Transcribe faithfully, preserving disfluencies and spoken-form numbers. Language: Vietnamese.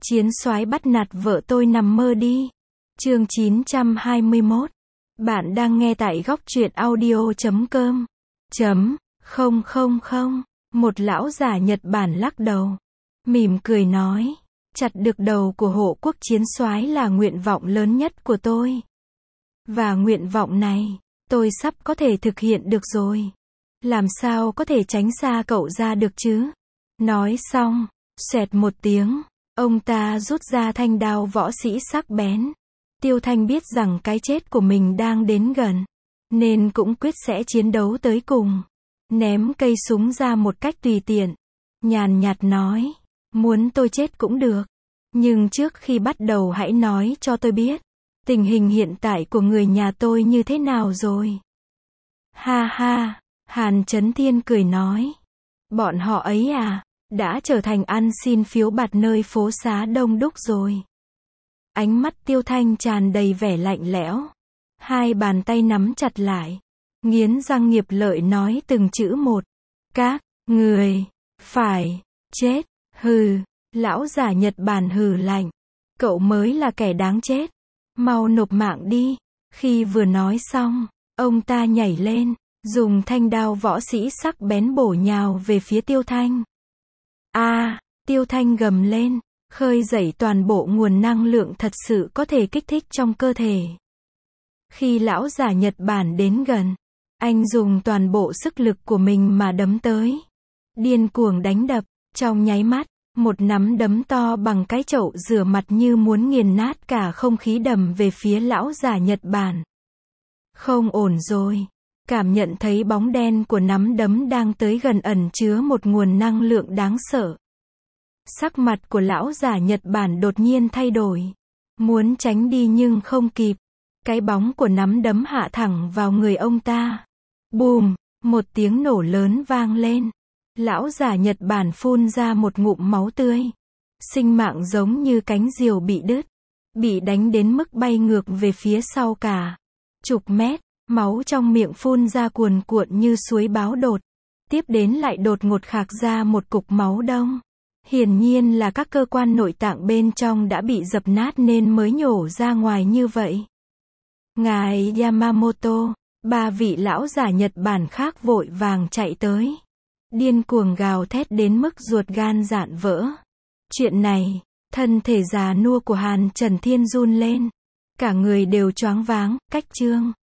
Chiến soái bắt nạt vợ tôi nằm mơ đi. Chương chín trăm hai mươi mốt. Bạn đang nghe tại góc truyện audio chấm com. Chấm, không không không. Một lão giả Nhật Bản lắc đầu. Mỉm cười nói. Chặt được đầu của hộ quốc chiến soái là nguyện vọng lớn nhất của tôi. Và nguyện vọng này, tôi sắp có thể thực hiện được rồi. Làm sao có thể tránh xa cậu ra được chứ? Nói xong, xoẹt một tiếng, ông ta rút ra thanh đao võ sĩ sắc bén. Tiêu Thanh biết rằng cái chết của mình đang đến gần, nên cũng quyết sẽ chiến đấu tới cùng. Ném cây súng ra một cách tùy tiện, nhàn nhạt nói, muốn tôi chết cũng được. Nhưng trước khi bắt đầu hãy nói cho tôi biết, tình hình hiện tại của người nhà tôi như thế nào rồi? Ha ha, Hàn Chấn Thiên cười nói. Bọn họ ấy à, đã trở thành ăn xin phiếu bạt nơi phố xá đông đúc rồi. Ánh mắt Tiêu Thanh tràn đầy vẻ lạnh lẽo. Hai bàn tay nắm chặt lại. Nghiến răng nghiệp lợi nói từng chữ một. Các người phải chết. Hừ, lão giả Nhật Bản hừ lạnh. Cậu mới là kẻ đáng chết. Mau nộp mạng đi. Khi vừa nói xong, ông ta nhảy lên, dùng thanh đao võ sĩ sắc bén bổ nhào về phía Tiêu Thanh. A, à, Tiêu Thanh gầm lên, khơi dậy toàn bộ nguồn năng lượng thật sự có thể kích thích trong cơ thể. Khi lão giả Nhật Bản đến gần, anh dùng toàn bộ sức lực của mình mà đấm tới. Điên cuồng đánh đập, trong nháy mắt, một nắm đấm to bằng cái chậu rửa mặt như muốn nghiền nát cả không khí đầm về phía lão giả Nhật Bản. Không ổn rồi. Cảm nhận thấy bóng đen của nắm đấm đang tới gần ẩn chứa một nguồn năng lượng đáng sợ. Sắc mặt của lão giả Nhật Bản đột nhiên thay đổi. Muốn tránh đi nhưng không kịp. Cái bóng của nắm đấm hạ thẳng vào người ông ta. Bùm, một tiếng nổ lớn vang lên. Lão giả Nhật Bản phun ra một ngụm máu tươi. Sinh mạng giống như cánh diều bị đứt. Bị đánh đến mức bay ngược về phía sau cả chục mét. Máu trong miệng phun ra cuồn cuộn như suối báo đột. Tiếp đến lại đột ngột khạc ra một cục máu đông. Hiển nhiên là các cơ quan nội tạng bên trong đã bị dập nát nên mới nhổ ra ngoài như vậy. Ngài Yamamoto, ba vị lão giả Nhật Bản khác vội vàng chạy tới. Điên cuồng gào thét đến mức ruột gan rạn vỡ. Chuyện này, thân thể già nua của Hàn Trần Thiên run lên. Cả người đều choáng váng, cách chương.